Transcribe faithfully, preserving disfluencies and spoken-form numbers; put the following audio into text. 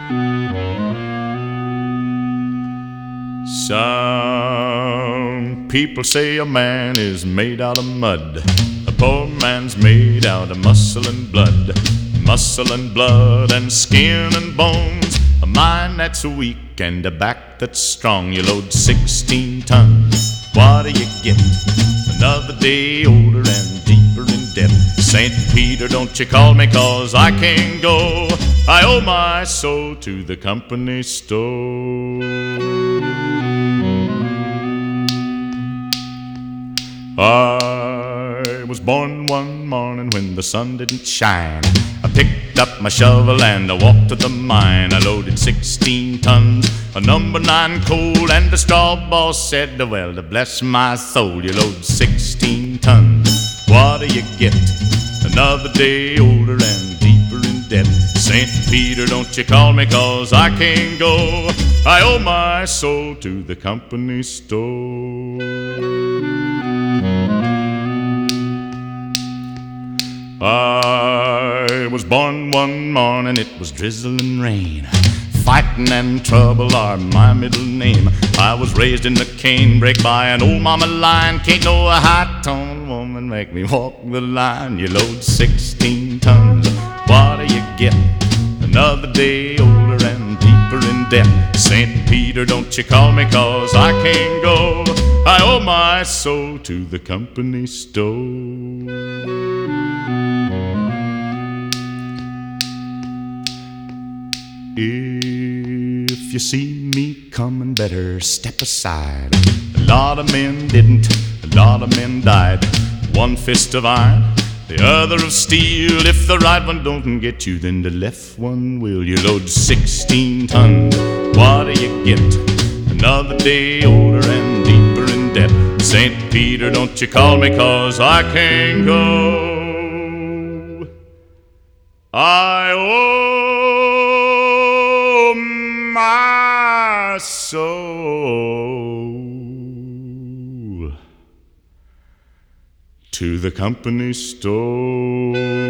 Some people say a man is made out of mud. A poor man's made out of muscle and blood. Muscle and blood and skin and bones. A mind that's weak and a back that's strong. You load sixteen tons, what do you get? Another day older and deeper in debt. Saint Peter, don't you call me, cause I can't go. I owe my soul to the company store. I was born one morning when the sun didn't shine. I picked up my shovel and I walked to the mine. I loaded sixteen tons of number nine coal, and the straw boss said, well, to bless my soul, you load sixteen tons, what do you get? Another day older and deeper in debt. Saint Peter, don't you call me, cause I can't go. I owe my soul to the company store. I was born one morning, it was drizzling rain. Fighting and trouble are my middle name. I was raised in the canebrake by an old mama lion. Can't no high-toned woman make me walk the line. You load sixteen tons, what do you get? Another day older and deeper in debt. Saint Peter, don't you call me, cause I can't go. I owe my soul to the company store. If you see me coming, better step aside. A lot of men didn't, a lot of men died. One fist of iron, the other of steel. If the right one don't get you, then the left one will. You load sixteen tons, what do you get? Another day older and deeper in debt. Saint Peter, don't you call me, cause I can't go. I owe my soul to the company store.